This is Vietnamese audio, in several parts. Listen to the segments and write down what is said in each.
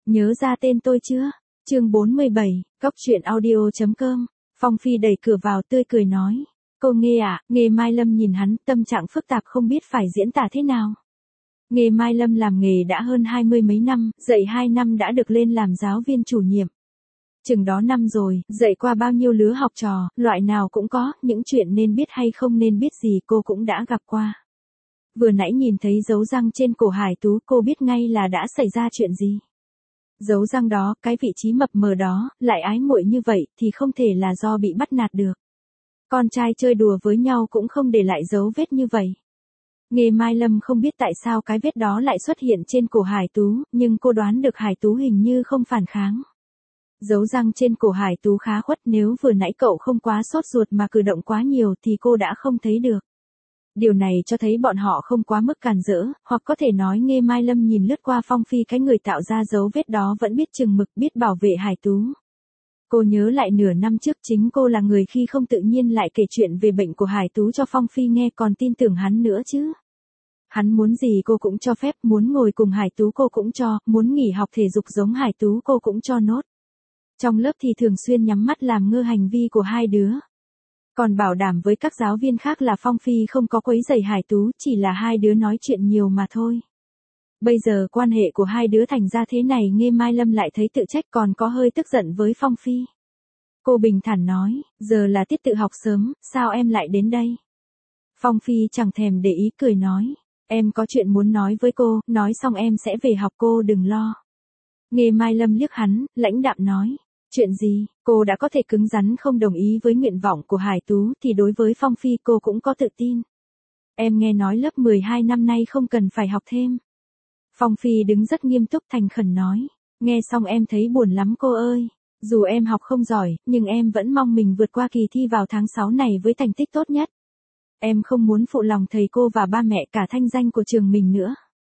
Nhớ ra tên tôi chưa? Chương 47, Cóc truyện audio.com. Phong Phi đẩy cửa vào tươi cười nói. Cô Nghê à? Nghê Mai Lâm nhìn hắn, tâm trạng phức tạp không biết phải diễn tả thế nào. Nghê Mai Lâm làm nghề đã hơn 20 mấy năm, dạy 2 năm đã được lên làm giáo viên chủ nhiệm. Chừng đó năm rồi, dạy qua bao nhiêu lứa học trò, loại nào cũng có, những chuyện nên biết hay không nên biết gì cô cũng đã gặp qua. Vừa nãy nhìn thấy dấu răng trên cổ Hải Tú cô biết ngay là đã xảy ra chuyện gì. Dấu răng đó, cái vị trí mập mờ đó, lại ái muội như vậy thì không thể là do bị bắt nạt được. Con trai chơi đùa với nhau cũng không để lại dấu vết như vậy. Nghê Mai Lâm không biết tại sao cái vết đó lại xuất hiện trên cổ Hải Tú, nhưng cô đoán được Hải Tú hình như không phản kháng. Dấu răng trên cổ Hải Tú khá khuất, nếu vừa nãy cậu không quá sốt ruột mà cử động quá nhiều thì cô đã không thấy được. Điều này cho thấy bọn họ không quá mức càn rỡ, hoặc có thể nói Nghê Mai Lâm nhìn lướt qua Phong Phi cái người tạo ra dấu vết đó vẫn biết chừng mực, biết bảo vệ Hải Tú. Cô nhớ lại nửa năm trước chính cô là người khi không tự nhiên lại kể chuyện về bệnh của Hải Tú cho Phong Phi nghe, còn tin tưởng hắn nữa chứ. Hắn muốn gì cô cũng cho phép, muốn ngồi cùng Hải Tú cô cũng cho, muốn nghỉ học thể dục giống Hải Tú cô cũng cho nốt. Trong lớp thì thường xuyên nhắm mắt làm ngơ hành vi của hai đứa. Còn bảo đảm với các giáo viên khác là Phong Phi không có quấy rầy Hải Tú, chỉ là hai đứa nói chuyện nhiều mà thôi. Bây giờ quan hệ của hai đứa thành ra thế này, Nghê Mai Lâm lại thấy tự trách, còn có hơi tức giận với Phong Phi. Cô bình thản nói, giờ là tiết tự học sớm, sao em lại đến đây? Phong Phi chẳng thèm để ý cười nói, em có chuyện muốn nói với cô, nói xong em sẽ về học, cô đừng lo. Nghê Mai Lâm liếc hắn, lãnh đạm nói, chuyện gì? Cô đã có thể cứng rắn không đồng ý với nguyện vọng của Hải Tú thì đối với Phong Phi cô cũng có tự tin. Em nghe nói lớp 12 năm nay không cần phải học thêm. Phong Phi đứng rất nghiêm túc thành khẩn nói, nghe xong em thấy buồn lắm cô ơi. Dù em học không giỏi, nhưng em vẫn mong mình vượt qua kỳ thi vào tháng 6 này với thành tích tốt nhất. Em không muốn phụ lòng thầy cô và ba mẹ, cả thanh danh của trường mình nữa.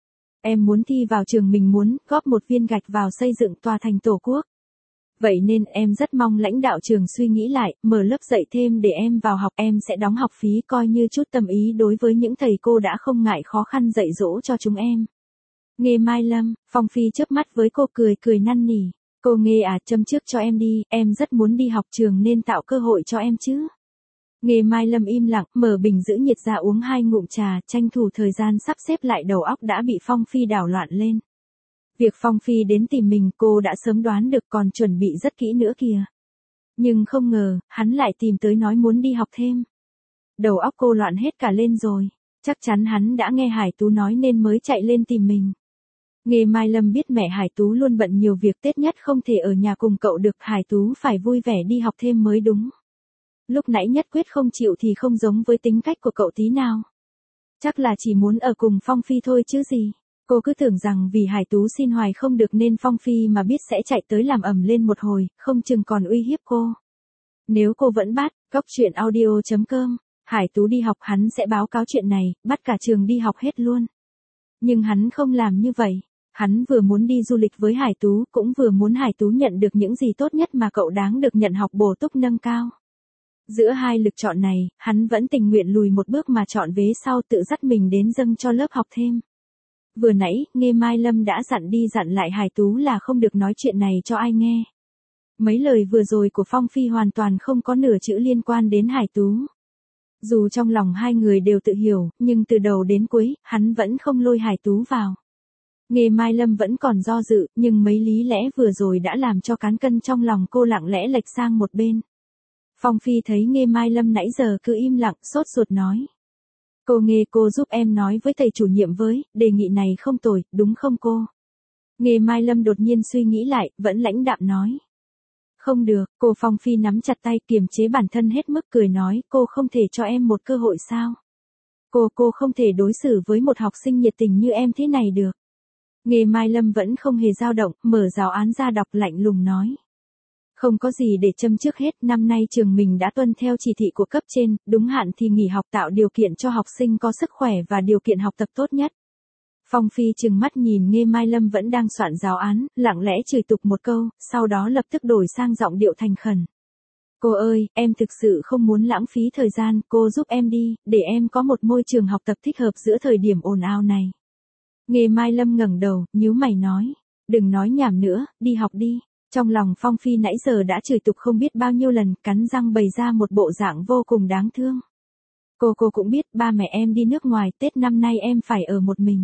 Em muốn thi vào trường mình muốn, góp một viên gạch vào xây dựng tòa thành Tổ quốc. Vậy nên em rất mong lãnh đạo trường suy nghĩ lại, mở lớp dạy thêm để em vào học, em sẽ đóng học phí coi như chút tâm ý đối với những thầy cô đã không ngại khó khăn dạy dỗ cho chúng em. Nghê Mai Lâm, Phong Phi chớp mắt với cô cười năn nỉ. Cô Nghê à, châm trước cho em đi, em rất muốn đi học trường nên tạo cơ hội cho em chứ. Nghê Mai Lâm im lặng, mở bình giữ nhiệt ra uống 2 ngụm trà, tranh thủ thời gian sắp xếp lại đầu óc đã bị Phong Phi đảo loạn lên. Việc Phong Phi đến tìm mình cô đã sớm đoán được, còn chuẩn bị rất kỹ nữa kìa. Nhưng không ngờ, hắn lại tìm tới nói muốn đi học thêm. Đầu óc cô loạn hết cả lên rồi, chắc chắn hắn đã nghe Hải Tú nói nên mới chạy lên tìm mình. Nghê Mai Lâm biết mẹ Hải Tú luôn bận nhiều việc, Tết nhất không thể ở nhà cùng cậu được, Hải Tú phải vui vẻ đi học thêm mới đúng. Lúc nãy nhất quyết không chịu thì không giống với tính cách của cậu tí nào. Chắc là chỉ muốn ở cùng Phong Phi thôi chứ gì. Cô cứ tưởng rằng vì Hải Tú xin hoài không được nên Phong Phi mà biết sẽ chạy tới làm ầm lên một hồi, không chừng còn uy hiếp cô. Nếu cô vẫn bắt, Cóc truyện audio.com, Hải Tú đi học hắn sẽ báo cáo chuyện này, bắt cả trường đi học hết luôn. Nhưng hắn không làm như vậy. Hắn vừa muốn đi du lịch với Hải Tú, cũng vừa muốn Hải Tú nhận được những gì tốt nhất mà cậu đáng được nhận, học bổ túc nâng cao. Giữa hai lựa chọn này, hắn vẫn tình nguyện lùi một bước mà chọn vế sau, tự dắt mình đến dâng cho lớp học thêm. Vừa nãy, Nghê Mai Lâm đã dặn đi dặn lại Hải Tú là không được nói chuyện này cho ai nghe. Mấy lời vừa rồi của Phong Phi hoàn toàn không có nửa chữ liên quan đến Hải Tú. Dù trong lòng hai người đều tự hiểu, nhưng từ đầu đến cuối, hắn vẫn không lôi Hải Tú vào. Nghê Mai Lâm vẫn còn do dự, nhưng mấy lý lẽ vừa rồi đã làm cho cán cân trong lòng cô lặng lẽ lệch sang một bên. Phong Phi thấy Nghê Mai Lâm nãy giờ cứ im lặng, sốt ruột nói. Cô Nghê, cô giúp em nói với thầy chủ nhiệm với, đề nghị này không tồi, đúng không cô? Nghê Mai Lâm đột nhiên suy nghĩ lại, vẫn lãnh đạm nói. Không được, cô. Phong Phi nắm chặt tay kiềm chế bản thân hết mức, cười nói, cô không thể cho em một cơ hội sao? Cô không thể đối xử với một học sinh nhiệt tình như em thế này được. Nghê Mai Lâm vẫn không hề dao động, mở giáo án ra đọc lạnh lùng nói. Không có gì để châm trước hết, năm nay trường mình đã tuân theo chỉ thị của cấp trên, đúng hạn thì nghỉ học, tạo điều kiện cho học sinh có sức khỏe và điều kiện học tập tốt nhất. Phong Phi trừng mắt nhìn Nghê Mai Lâm vẫn đang soạn giáo án, lặng lẽ chửi tục một câu, sau đó lập tức đổi sang giọng điệu thành khẩn. Cô ơi, em thực sự không muốn lãng phí thời gian, cô giúp em đi, để em có một môi trường học tập thích hợp giữa thời điểm ồn ào này. Nghê Mai Lâm ngẩng đầu, nhíu mày nói. Đừng nói nhảm nữa, đi học đi. Trong lòng Phong Phi nãy giờ đã chửi tục không biết bao nhiêu lần, cắn răng bày ra một bộ dạng vô cùng đáng thương. Cô cũng biết ba mẹ em đi nước ngoài, Tết năm nay em phải ở một mình.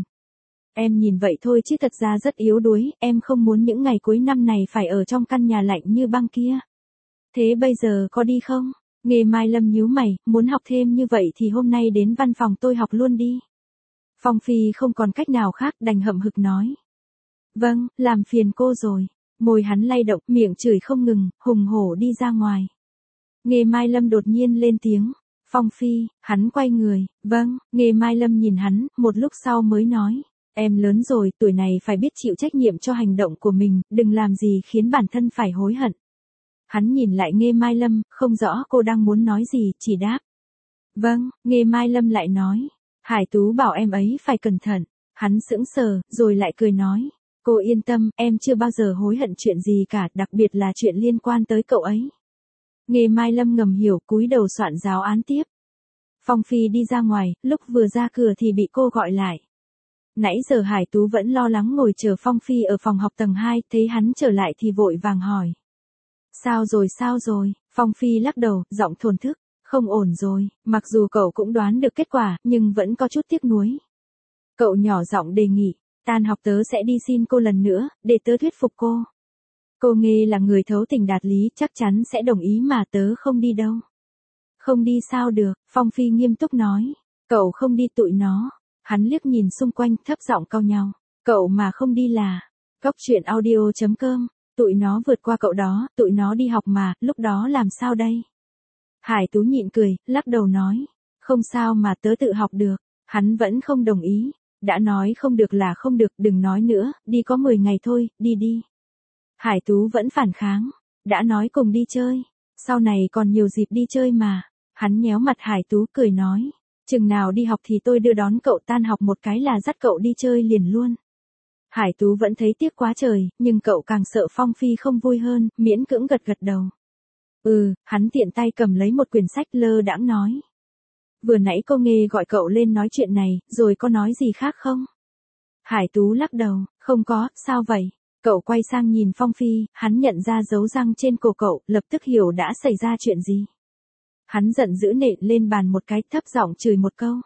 Em nhìn vậy thôi chứ thật ra rất yếu đuối, em không muốn những ngày cuối năm này phải ở trong căn nhà lạnh như băng kia. Thế bây giờ có đi không? Nghe Mai Lâm nhíu mày, muốn học thêm như vậy thì hôm nay đến văn phòng tôi học luôn đi. Phong Phi không còn cách nào khác đành hậm hực nói. Vâng, làm phiền cô rồi. Môi hắn lay động, miệng chửi không ngừng, hùng hổ đi ra ngoài. Nghe Mai Lâm đột nhiên lên tiếng. Phong Phi, hắn quay người. Vâng, Nghe Mai Lâm nhìn hắn, một lúc sau mới nói. Em lớn rồi, tuổi này phải biết chịu trách nhiệm cho hành động của mình, đừng làm gì khiến bản thân phải hối hận. Hắn nhìn lại Nghe Mai Lâm, không rõ cô đang muốn nói gì, chỉ đáp. Vâng, Nghe Mai Lâm lại nói. Hải Tú bảo em ấy phải cẩn thận. Hắn sững sờ, rồi lại cười nói. Cô yên tâm, em chưa bao giờ hối hận chuyện gì cả, đặc biệt là chuyện liên quan tới cậu ấy. Nghe Mai Lâm ngầm hiểu, cúi đầu soạn giáo án tiếp. Phong Phi đi ra ngoài, lúc vừa ra cửa thì bị cô gọi lại. Nãy giờ Hải Tú vẫn lo lắng ngồi chờ Phong Phi ở phòng học tầng 2, thấy hắn trở lại thì vội vàng hỏi. Sao rồi, Phong Phi lắc đầu, giọng thổn thức, không ổn rồi, mặc dù cậu cũng đoán được kết quả, nhưng vẫn có chút tiếc nuối. Cậu nhỏ giọng đề nghị, tan học tớ sẽ đi xin cô lần nữa, để tớ thuyết phục cô. Cô Nghe là người thấu tình đạt lý, chắc chắn sẽ đồng ý mà tớ không đi đâu. Không đi sao được, Phong Phi nghiêm túc nói, cậu không đi tụi nó. Hắn liếc nhìn xung quanh thấp giọng cau nhau. Cậu mà không đi là. Cóc truyện audio.com. Tụi nó vượt qua cậu đó, tụi nó đi học mà, lúc đó làm sao đây? Hải Tú nhịn cười, lắc đầu nói. Không sao mà tớ tự học được. Hắn vẫn không đồng ý. Đã nói không được là không được, đừng nói nữa, đi có 10 ngày thôi, đi đi. Hải Tú vẫn phản kháng. Đã nói cùng đi chơi. Sau này còn nhiều dịp đi chơi mà. Hắn nhéo mặt Hải Tú cười nói. Chừng nào đi học thì tôi đưa đón cậu, tan học một cái là dắt cậu đi chơi liền luôn. Hải Tú vẫn thấy tiếc quá trời, nhưng cậu càng sợ Phong Phi không vui hơn, miễn cưỡng gật gật đầu. Hắn tiện tay cầm lấy một quyển sách lơ đãng nói. Vừa nãy cô Nghe gọi cậu lên nói chuyện này, rồi có nói gì khác không? Hải Tú lắc đầu, không có, sao vậy? Cậu quay sang nhìn Phong Phi, hắn nhận ra dấu răng trên cổ cậu, lập tức hiểu đã xảy ra chuyện gì. Hắn giận dữ nện lên bàn một cái, thấp giọng chửi một câu.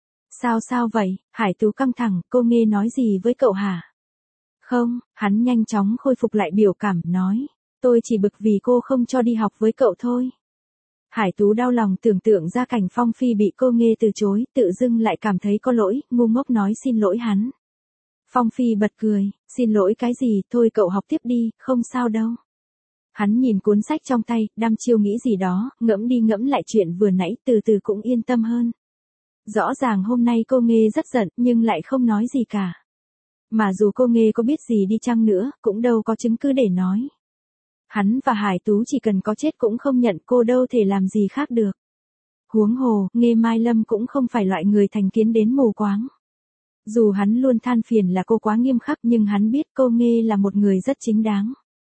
Sao vậy? Hải Tú căng thẳng, cô Nghe nói gì với cậu hả? Không, hắn nhanh chóng khôi phục lại biểu cảm, nói. Tôi chỉ bực vì cô không cho đi học với cậu thôi. Hải Tú đau lòng tưởng tượng ra cảnh Phong Phi bị cô Nghe từ chối, tự dưng lại cảm thấy có lỗi, ngu ngốc nói xin lỗi hắn. Phong Phi bật cười, xin lỗi cái gì, thôi cậu học tiếp đi, không sao đâu. Hắn nhìn cuốn sách trong tay, đăm chiêu nghĩ gì đó, ngẫm đi ngẫm lại chuyện vừa nãy, từ từ cũng yên tâm hơn. Rõ ràng hôm nay cô Nghe rất giận, nhưng lại không nói gì cả. Mà dù cô Nghe có biết gì đi chăng nữa, cũng đâu có chứng cứ để nói. Hắn và Hải Tú chỉ cần có chết cũng không nhận, cô đâu thể làm gì khác được. Huống hồ, Nghe Mai Lâm cũng không phải loại người thành kiến đến mù quáng. Dù hắn luôn than phiền là cô quá nghiêm khắc, nhưng hắn biết cô Nghe là một người rất chính đáng.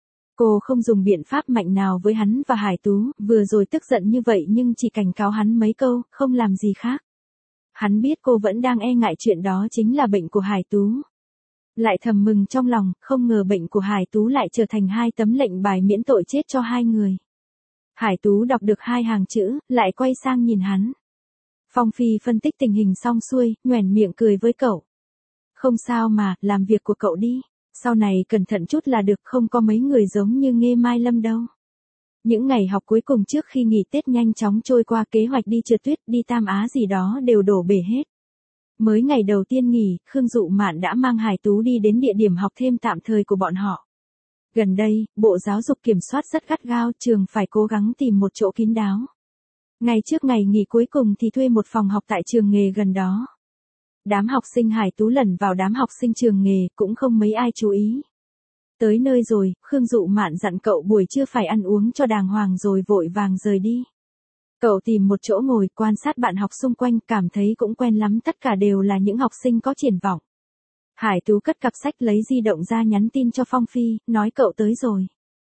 Cô không dùng biện pháp mạnh nào với hắn và Hải Tú, vừa rồi tức giận như vậy nhưng chỉ cảnh cáo hắn mấy câu, không làm gì khác. Hắn biết cô vẫn đang e ngại chuyện đó chính là bệnh của Hải Tú. Lại thầm mừng trong lòng, không ngờ bệnh của Hải Tú lại trở thành 2 tấm lệnh bài miễn tội chết cho 2 người. Hải Tú đọc được 2 hàng chữ, lại quay sang nhìn hắn. Phong Phi phân tích tình hình xong xuôi, nhoẻn miệng cười với cậu. Không sao mà, làm việc của cậu đi. Sau này cẩn thận chút là được, không có mấy người giống như Nghe Mai Lâm đâu. Những ngày học cuối cùng trước khi nghỉ Tết nhanh chóng trôi qua, kế hoạch đi trượt tuyết, đi Tam Á gì đó đều đổ bể hết. Mới ngày đầu tiên nghỉ, Khương Dụ Mạn đã mang Hải Tú đi đến địa điểm học thêm tạm thời của bọn họ. Gần đây, Bộ Giáo dục kiểm soát rất gắt gao, trường phải cố gắng tìm một chỗ kín đáo. Ngày trước ngày nghỉ cuối cùng thì thuê một phòng học tại trường nghề gần đó. Đám học sinh Hải Tú lẩn vào đám học sinh trường nghề, cũng không mấy ai chú ý. Tới nơi rồi, Khương Dụ Mạn dặn cậu buổi trưa phải ăn uống cho đàng hoàng rồi vội vàng rời đi. Cậu tìm một chỗ ngồi, quan sát bạn học xung quanh, cảm thấy cũng quen lắm, tất cả đều là những học sinh có triển vọng. Hải Tú cất cặp sách lấy di động ra nhắn tin cho Phong Phi, nói cậu tới rồi.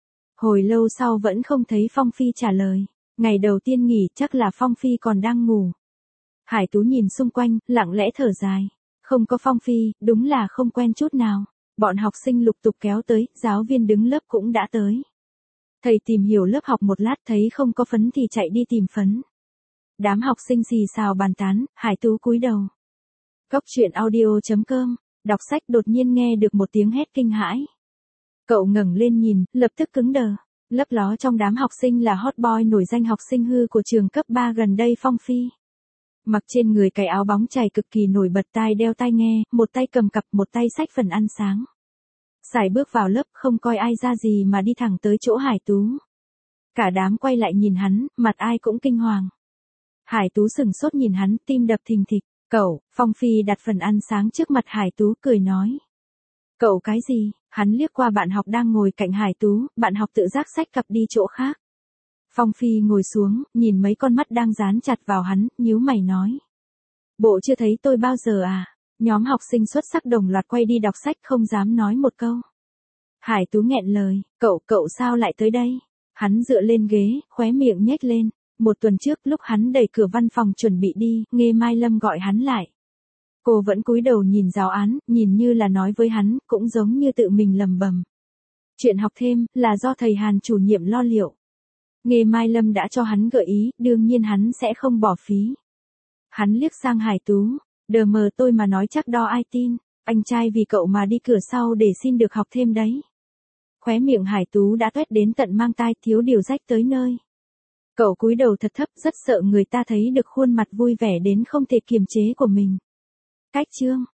Hồi lâu sau vẫn không thấy Phong Phi trả lời. Ngày đầu tiên nghỉ chắc là Phong Phi còn đang ngủ. Hải Tú nhìn xung quanh, lặng lẽ thở dài. Không có Phong Phi, đúng là không quen chút nào. Bọn học sinh lục tục kéo tới, giáo viên đứng lớp cũng đã tới. Thầy tìm hiểu lớp học một lát thấy không có phấn thì chạy đi tìm phấn. Đám học sinh xì xào bàn tán, Hải Tú cúi đầu. Cốc truyện audio.com, đọc sách đột nhiên nghe được một tiếng hét kinh hãi. Cậu ngẩng lên nhìn, lập tức cứng đờ. Lấp ló trong đám học sinh là hot boy nổi danh học sinh hư của trường cấp 3 gần đây Phong Phi. Mặc trên người cái áo bóng chảy cực kỳ nổi bật, tai đeo tai nghe, một tay cầm cặp, một tay xách phần ăn sáng. Sải bước vào lớp không coi ai ra gì mà đi thẳng tới chỗ Hải Tú. Cả đám quay lại nhìn hắn, mặt ai cũng kinh hoàng. Hải Tú sừng sốt nhìn hắn, tim đập thình thịch. Cậu, Phong Phi đặt phần ăn sáng trước mặt Hải Tú cười nói. Cậu cái gì? Hắn liếc qua bạn học đang ngồi cạnh Hải Tú, bạn học tự giác xách cặp đi chỗ khác. Phong Phi ngồi xuống, nhìn mấy con mắt đang dán chặt vào hắn, nhíu mày nói. Bộ chưa thấy tôi bao giờ à? Nhóm học sinh xuất sắc đồng loạt quay đi đọc sách không dám nói một câu. Hải Tú nghẹn lời, cậu sao lại tới đây? Hắn dựa lên ghế, khóe miệng nhếch lên. Một tuần trước lúc hắn đẩy cửa văn phòng chuẩn bị đi, Nghê Mai Lâm gọi hắn lại. Cô vẫn cúi đầu nhìn giáo án, nhìn như là nói với hắn, cũng giống như tự mình lầm bầm. Chuyện học thêm, là do thầy Hàn chủ nhiệm lo liệu. Nghê Mai Lâm đã cho hắn gợi ý, đương nhiên hắn sẽ không bỏ phí. Hắn liếc sang Hải Tú, đờ mờ tôi mà nói chắc đo ai tin, anh trai vì cậu mà đi cửa sau để xin được học thêm đấy. Khóe miệng Hải Tú đã toét đến tận mang tai, thiếu điều rách tới nơi. Cậu cúi đầu thật thấp, rất sợ người ta thấy được khuôn mặt vui vẻ đến không thể kiềm chế của mình. Cách chương